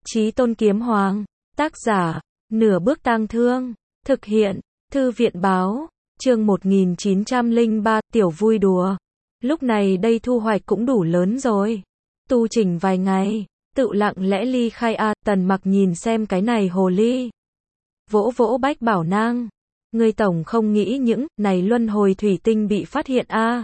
Chí Tôn Kiếm Hoàng, tác giả, Nửa Bước Tang Thương, thực hiện, Thư viện báo, chương 1903, tiểu vui đùa. Lúc này đây thu hoạch cũng đủ lớn rồi. Tu chỉnh vài ngày, tự lặng lẽ ly khai a. Tần Mặc nhìn xem cái này hồ ly. Vỗ vỗ Bách Bảo Nang. Ngươi tổng không nghĩ những này luân hồi thủy tinh bị phát hiện a.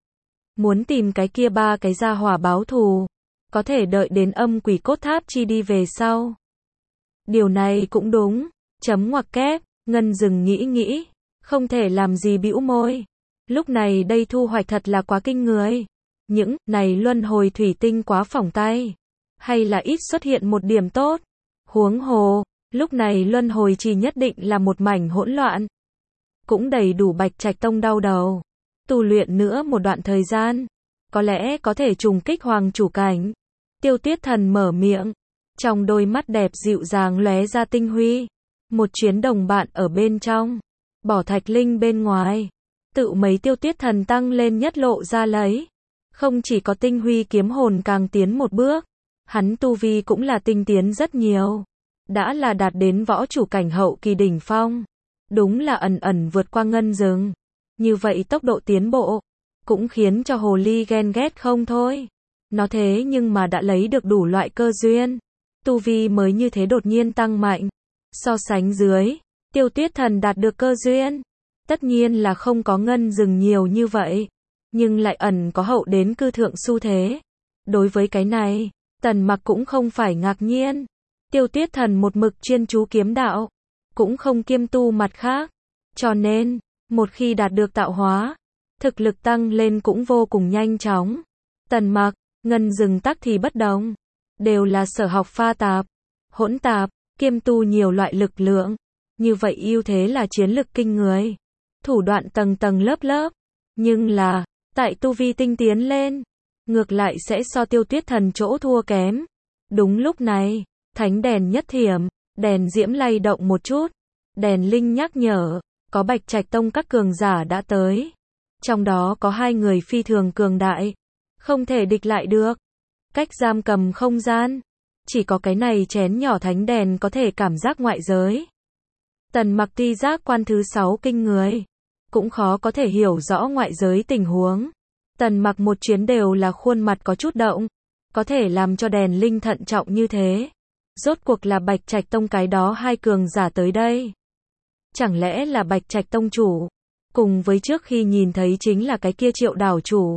Muốn tìm cái kia ba cái gia hỏa báo thù, có thể đợi đến âm quỷ cốt tháp chi đi về sau. Điều này cũng đúng, chấm ngoặc kép, Ngân dừng nghĩ, không thể làm gì bĩu môi. Lúc này đây thu hoạch thật là quá kinh người. Những này luân hồi thủy tinh quá phỏng tay, hay là ít xuất hiện một điểm tốt. Huống hồ, lúc này luân hồi chỉ nhất định là một mảnh hỗn loạn. Cũng đầy đủ Bạch Trạch Tông đau đầu. Tu luyện nữa một đoạn thời gian, có lẽ có thể trùng kích hoàng chủ cảnh. Tiêu Tuyết Thần mở miệng, trong đôi mắt đẹp dịu dàng lóe ra tinh huy. Một chuyến đồng bạn ở bên trong, bỏ Thạch Linh bên ngoài. Tự mấy Tiêu Tuyết Thần tăng lên nhất lộ ra lấy. Không chỉ có tinh huy kiếm hồn càng tiến một bước, hắn tu vi cũng là tinh tiến rất nhiều. Đã là đạt đến võ chủ cảnh hậu kỳ đỉnh phong. Đúng là ẩn ẩn vượt qua Ngân rừng. Như vậy tốc độ tiến bộ, cũng khiến cho hồ ly ghen ghét không thôi. Nó thế nhưng mà đã lấy được đủ loại cơ duyên. Tu vi mới như thế đột nhiên tăng mạnh. So sánh dưới, Tiêu Tuyết Thần đạt được cơ duyên. Tất nhiên là không có Ngân rừng nhiều như vậy. Nhưng lại ẩn có hậu đến cư thượng xu thế. Đối với cái này, Tần Mặc cũng không phải ngạc nhiên. Tiêu Tuyết Thần một mực chuyên chú kiếm đạo, cũng không kiêm tu mặt khác. Cho nên, một khi đạt được tạo hóa, thực lực tăng lên cũng vô cùng nhanh chóng. Tần Mặc, Ngân rừng tắc thì bất đồng. Đều là sở học pha tạp, hỗn tạp, kiêm tu nhiều loại lực lượng. Như vậy ưu thế là chiến lực kinh người. Thủ đoạn tầng tầng lớp lớp. Nhưng là, tại tu vi tinh tiến lên, ngược lại sẽ so Tiêu Tuyết Thần chỗ thua kém. Đúng lúc này, thánh đèn nhất thiểm, đèn diễm lay động một chút. Đèn linh nhắc nhở, có Bạch Trạch Tông các cường giả đã tới. Trong đó có hai người phi thường cường đại, không thể địch lại được. Cách giam cầm không gian, chỉ có cái này chén nhỏ thánh đèn có thể cảm giác ngoại giới. Tần Mặc ti giác quan thứ 6 kinh người, cũng khó có thể hiểu rõ ngoại giới tình huống. Tần Mặc một chuyến đều là khuôn mặt có chút động, có thể làm cho đèn linh thận trọng như thế. Rốt cuộc là Bạch Trạch Tông cái đó hai cường giả tới đây. Chẳng lẽ là Bạch Trạch Tông chủ, cùng với trước khi nhìn thấy chính là cái kia Triệu đảo chủ.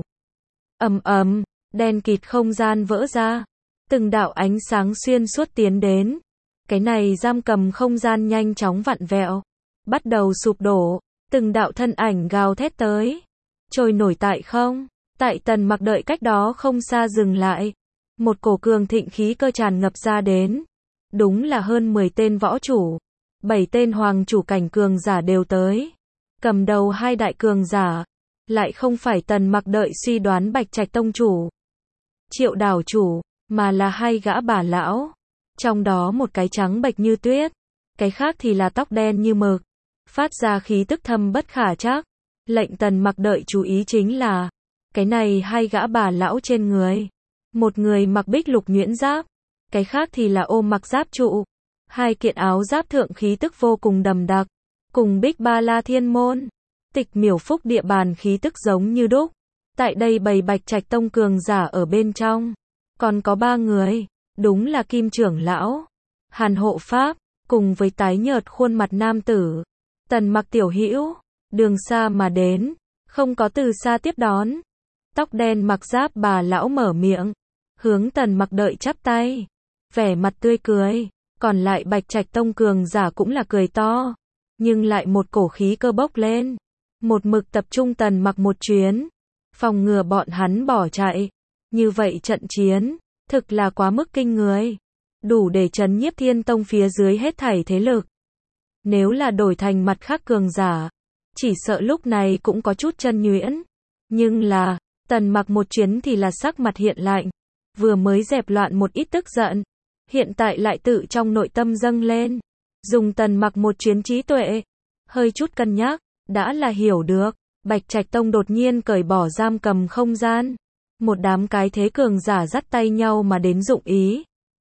Đen kịt không gian vỡ ra, từng đạo ánh sáng xuyên suốt tiến đến. Cái này giam cầm không gian nhanh chóng vặn vẹo, bắt đầu sụp đổ, từng đạo thân ảnh gào thét tới, trôi nổi tại không. Tại Tần Mặc đợi cách đó không xa dừng lại, một cổ cường thịnh khí cơ tràn ngập ra đến. Đúng là hơn 10 tên võ chủ, 7 tên hoàng chủ cảnh cường giả đều tới. Cầm đầu hai đại cường giả, lại không phải Tần Mặc đợi suy đoán Bạch Trạch Tông chủ, Triệu đảo chủ, mà là hai gã bà lão. Trong đó một cái trắng bệch như tuyết, cái khác thì là tóc đen như mực, phát ra khí tức thâm bất khả trắc. Lệnh Tần Mặc đợi chú ý chính là, cái này hai gã bà lão trên người, một người mặc bích lục nhuyễn giáp, cái khác thì là ôm mặc giáp trụ. Hai kiện áo giáp thượng khí tức vô cùng đậm đặc, cùng Bích Ba La Thiên Môn, Tịch Miểu Phúc địa bàn khí tức giống như đúc. Tại đây bầy Bạch Trạch Tông cường giả ở bên trong, còn có 3 người, đúng là Kim trưởng lão, Hàn hộ pháp, cùng với tái nhợt khuôn mặt nam tử, Tần Mặc tiểu hữu. Đường xa mà đến, không có từ xa tiếp đón. Tóc đen mặc giáp bà lão mở miệng, hướng Tần Mặc đợi chắp tay, vẻ mặt tươi cười. Còn lại Bạch Trạch Tông cường giả cũng là cười to, nhưng lại một cổ khí cơ bốc lên, một mực tập trung Tần Mặc một chuyến, phòng ngừa bọn hắn bỏ chạy. Như vậy trận chiến, thực là quá mức kinh người, đủ để trấn nhiếp Thiên Tông phía dưới hết thảy thế lực. Nếu là đổi thành mặt khác cường giả, chỉ sợ lúc này cũng có chút chân nhuyễn. Nhưng là, Tần Mặc một chuyến thì là sắc mặt hiện lạnh, vừa mới dẹp loạn một ít tức giận, hiện tại lại tự trong nội tâm dâng lên. Dùng Tần Mặc một chuyến trí tuệ, hơi chút cân nhắc, đã là hiểu được. Bạch Trạch Tông đột nhiên cởi bỏ giam cầm không gian. Một đám cái thế cường giả dắt tay nhau mà đến dụng ý.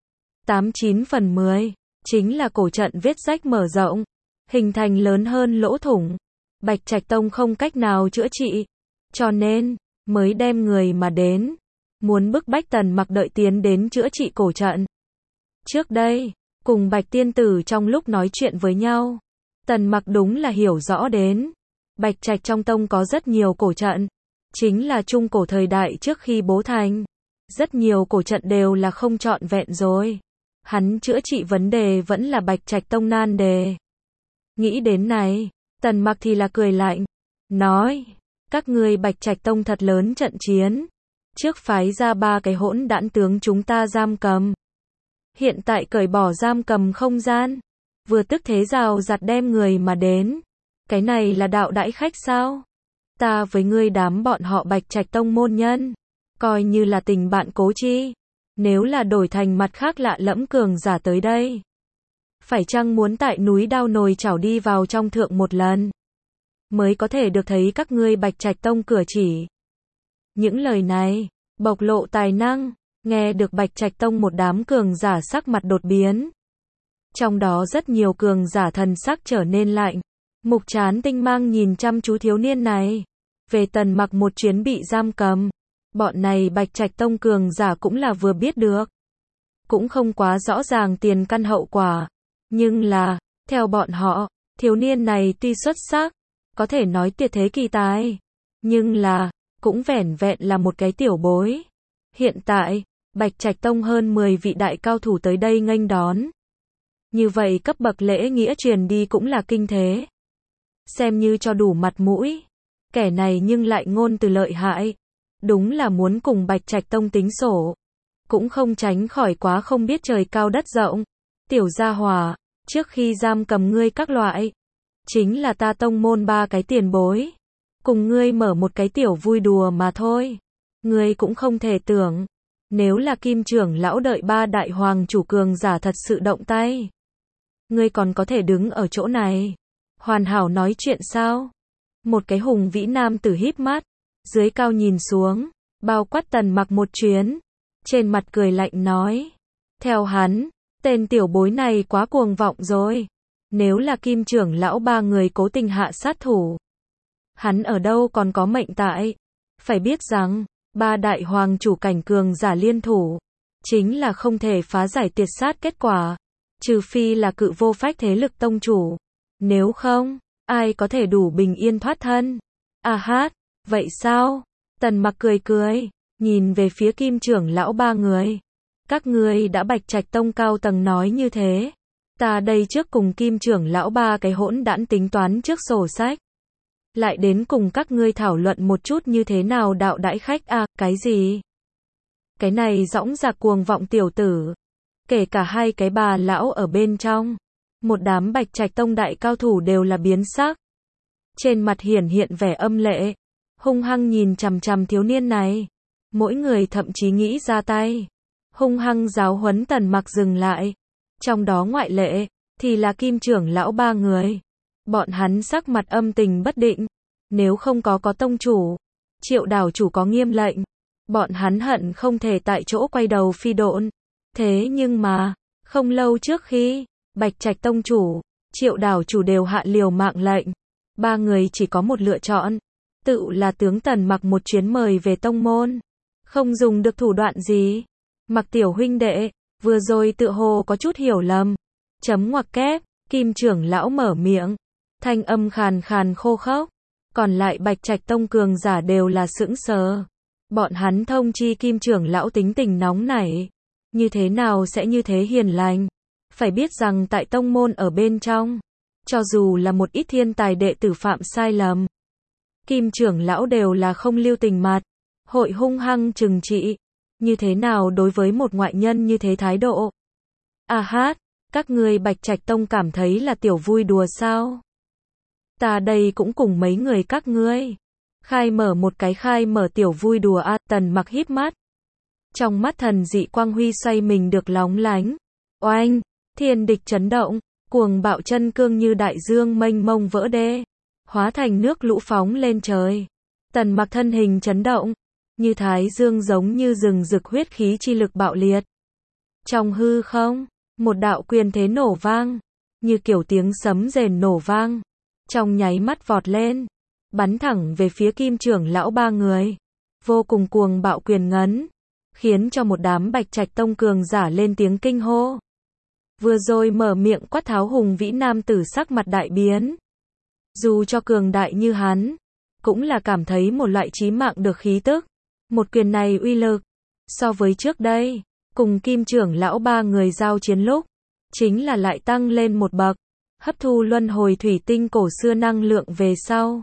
89 phần 10, chính là cổ trận vết rách mở rộng, hình thành lớn hơn lỗ thủng. Bạch Trạch Tông không cách nào chữa trị, cho nên mới đem người mà đến, muốn bức bách Tần Mặc đợi tiến đến chữa trị cổ trận. Trước đây, cùng Bạch Tiên Tử trong lúc nói chuyện với nhau, Tần Mặc đúng là hiểu rõ đến, Bạch Trạch trong tông có rất nhiều cổ trận, chính là trung cổ thời đại trước khi bố thành. Rất nhiều cổ trận đều là không trọn vẹn rồi. Hắn chữa trị vấn đề vẫn là Bạch Trạch tông nan đề. Nghĩ đến này, Tần Mặc thì là cười lạnh, nói, các ngươi Bạch Trạch tông thật lớn trận chiến, trước phái ra 3 cái hỗn đản tướng chúng ta giam cầm. Hiện tại cởi bỏ giam cầm không gian, vừa tức thế rào giặt đem người mà đến. Cái này là đạo đãi khách sao? Ta với ngươi đám bọn họ Bạch Trạch tông môn nhân, coi như là tình bạn cố chi. Nếu là đổi thành mặt khác lạ lẫm cường giả tới đây, phải chăng muốn tại núi đao nồi chảo đi vào trong thượng một lần, mới có thể được thấy các ngươi Bạch Trạch tông cửa chỉ. Những lời này, bộc lộ tài năng, nghe được Bạch Trạch tông một đám cường giả sắc mặt đột biến. Trong đó rất nhiều cường giả thần sắc trở nên lạnh. Mục Trán tinh mang nhìn chăm chú thiếu niên này. Về Tần Mặc một chuyến bị giam cầm, bọn này Bạch Trạch tông cường giả cũng là vừa biết được. Cũng không quá rõ ràng tiền căn hậu quả. Nhưng là, theo bọn họ, thiếu niên này tuy xuất sắc, có thể nói tuyệt thế kỳ tài. Nhưng là, cũng vẻn vẹn là một cái tiểu bối. Hiện tại, Bạch Trạch tông hơn 10 vị đại cao thủ tới đây nghênh đón. Như vậy cấp bậc lễ nghĩa truyền đi cũng là kinh thế. Xem như cho đủ mặt mũi. Kẻ này nhưng lại ngôn từ lợi hại. Đúng là muốn cùng Bạch Trạch tông tính sổ. Cũng không tránh khỏi quá không biết trời cao đất rộng. Tiểu gia hỏa, trước khi giam cầm ngươi các loại, chính là ta tông môn 3 cái tiền bối. Cùng ngươi mở một cái tiểu vui đùa mà thôi. Ngươi cũng không thể tưởng, nếu là Kim trưởng lão đợi 3 đại hoàng chủ cường giả thật sự động tay, ngươi còn có thể đứng ở chỗ này hoàn hảo nói chuyện sao? Một cái hùng vĩ nam tử híp mắt, dưới cao nhìn xuống, bao quát Tần Mặc một chuyến, trên mặt cười lạnh nói, theo hắn, tên tiểu bối này quá cuồng vọng rồi. Nếu là Kim trưởng lão 3 người cố tình hạ sát thủ, hắn ở đâu còn có mệnh tại. Phải biết rằng, 3 đại hoàng chủ cảnh cường giả liên thủ, chính là không thể phá giải tiệt sát kết quả, trừ phi là cự vô phách thế lực tông chủ. Nếu không, ai có thể đủ bình yên thoát thân? À hát, vậy sao? Tần Mặc cười cười, nhìn về phía Kim trưởng lão 3 người. Các ngươi đã Bạch Trạch tông cao tầng nói như thế, ta đây trước cùng Kim trưởng lão 3 cái hỗn đản tính toán trước sổ sách. Lại đến cùng các ngươi thảo luận một chút như thế nào đạo đãi khách à, cái gì? Cái này dõng dạc cuồng vọng tiểu tử. Kể cả 2 cái bà lão ở bên trong. Một đám Bạch Trạch tông đại cao thủ đều là biến sắc. Trên mặt hiển hiện vẻ âm lệ. Hung hăng nhìn chằm chằm thiếu niên này. Mỗi người thậm chí nghĩ ra tay. Hung hăng giáo huấn Tần Mặc dừng lại. Trong đó ngoại lệ, thì là Kim trưởng lão 3 người. Bọn hắn sắc mặt âm tình bất định. Nếu không có tông chủ, Triệu đảo chủ có nghiêm lệnh, bọn hắn hận không thể tại chỗ quay đầu phi độn. Thế nhưng mà, không lâu trước khi Bạch Trạch tông chủ, Triệu đảo chủ đều hạ liều mạng lệnh, 3 người chỉ có một lựa chọn, tự là tướng Tần Mặc một chuyến mời về tông môn. Không dùng được thủ đoạn gì. Mặc tiểu huynh đệ, vừa rồi tựa hồ có chút hiểu lầm. Chấm ngoặc kép, Kim trưởng lão mở miệng, thanh âm khàn khàn khô khốc. Còn lại Bạch Trạch tông cường giả đều là sững sờ. Bọn hắn thông chi Kim trưởng lão tính tình nóng nảy, như thế nào sẽ như thế hiền lành. Phải biết rằng tại tông môn ở bên trong, cho dù là một ít thiên tài đệ tử phạm sai lầm, Kim trưởng lão đều là không lưu tình mặt, hội hung hăng trừng trị. Như thế nào đối với một ngoại nhân như thế thái độ? À hát, các ngươi Bạch Trạch tông cảm thấy là tiểu vui đùa sao? Ta đây cũng cùng mấy người các ngươi khai mở tiểu vui đùa à. Tần Mặc híp mắt, trong mắt thần dị quang huy xoay mình được lóng lánh. Oanh, thiên địch chấn động, cuồng bạo chân cương như đại dương mênh mông vỡ đê, hóa thành nước lũ phóng lên trời. Tần Mặc thân hình chấn động, như thái dương giống như rừng rực huyết khí chi lực bạo liệt. Trong hư không, một đạo quyền thế nổ vang, như kiểu tiếng sấm rền nổ vang, trong nháy mắt vọt lên, bắn thẳng về phía Kim trưởng lão ba người. Vô cùng cuồng bạo quyền ngấn, khiến cho một đám Bạch Trạch tông cường giả lên tiếng kinh hô. Vừa rồi mở miệng quát tháo hùng vĩ nam tử sắc mặt đại biến. Dù cho cường đại như hắn, cũng là cảm thấy một loại chí mạng được khí tức. Một quyền này uy lực, so với trước đây, cùng Kim trưởng lão ba người giao chiến lúc, chính là lại tăng lên một bậc, hấp thu luân hồi thủy tinh cổ xưa năng lượng về sau.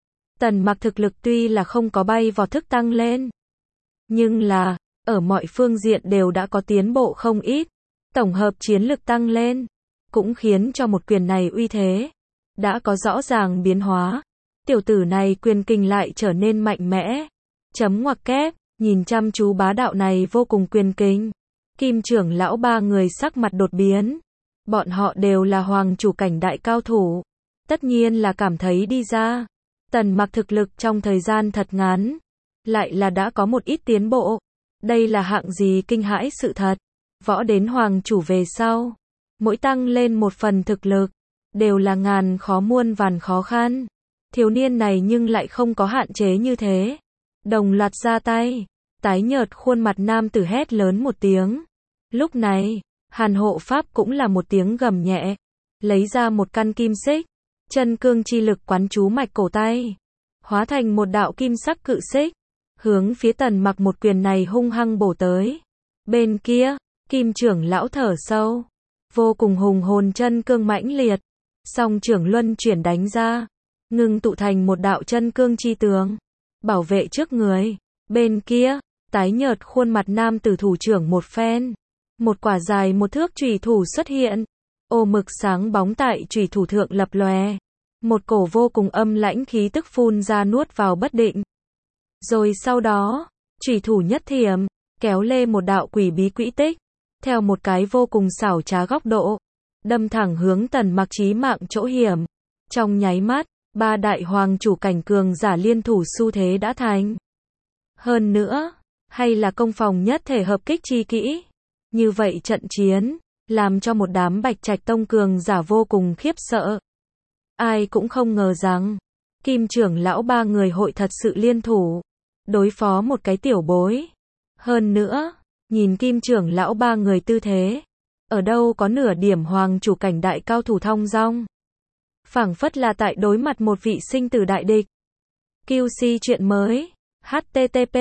Tần Mặc thực lực tuy là không có bay vọt thức tăng lên, nhưng là, ở mọi phương diện đều đã có tiến bộ không ít, tổng hợp chiến lực tăng lên, cũng khiến cho một quyền này uy thế, đã có rõ ràng biến hóa. Tiểu tử này quyền kình lại trở nên mạnh mẽ. Chấm ngoặc kép, nhìn chăm chú bá đạo này vô cùng quyền kình. Kim trưởng lão ba người sắc mặt đột biến. Bọn họ đều là hoàng chủ cảnh đại cao thủ. Tất nhiên là cảm thấy đi ra. Tần Mặc thực lực trong thời gian thật ngắn, lại là đã có một ít tiến bộ. Đây là hạng gì kinh hãi sự thật. Võ đến hoàng chủ về sau, mỗi tăng lên một phần thực lực, đều là ngàn khó muôn vàn khó khăn. Thiếu niên này nhưng lại không có hạn chế như thế. Đồng loạt ra tay, tái nhợt khuôn mặt nam tử hét lớn một tiếng. Lúc này, Hàn hộ pháp cũng là một tiếng gầm nhẹ, lấy ra một căn kim xích, chân cương chi lực quán chú mạch cổ tay, hóa thành một đạo kim sắc cự xích, hướng phía Tần Mặc một quyền này hung hăng bổ tới. Bên kia, Kim trưởng lão thở sâu, vô cùng hùng hồn chân cương mãnh liệt, song trưởng luân chuyển đánh ra, ngưng tụ thành một đạo chân cương chi tường, bảo vệ trước người. Bên kia, tái nhợt khuôn mặt nam tử thủ trưởng một phen, một quả dài một thước chủy thủ xuất hiện, ô mực sáng bóng tại chủy thủ thượng lập lòe, một cổ vô cùng âm lãnh khí tức phun ra nuốt vào bất định. Rồi sau đó, chủy thủ nhất thiểm, kéo lê một đạo quỷ bí quỹ tích, theo một cái vô cùng xảo trá góc độ, đâm thẳng hướng Tần Mặc chí mạng chỗ hiểm. Trong nháy mắt, ba đại hoàng chủ cảnh cường giả liên thủ xu thế đã thành. Hơn nữa, hay là công phòng nhất thể hợp kích chi kỹ. Như vậy trận chiến, làm cho một đám Bạch Trạch tông cường giả vô cùng khiếp sợ. Ai cũng không ngờ rằng, Kim trưởng lão ba người hội thật sự liên thủ, đối phó một cái tiểu bối. Hơn nữa, nhìn Kim trưởng lão ba người tư thế, ở đâu có nửa điểm hoàng chủ cảnh đại cao thủ thong dong. Phảng phất là tại đối mặt một vị sinh tử đại địch. QC chuyện mới. http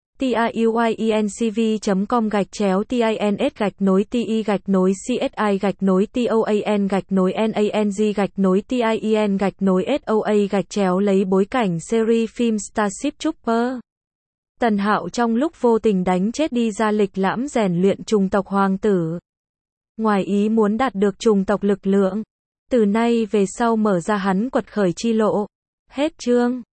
tiuyencv.com/tins-toan-nang-tin-soa lấy bối cảnh series phim Starship Trooper. Tần Hạo trong lúc vô tình đánh chết đi ra lịch lãm rèn luyện trùng tộc hoàng tử. Ngoài ý muốn đạt được trùng tộc lực lượng. Từ nay về sau mở ra hắn quật khởi chi lộ. Hết chương.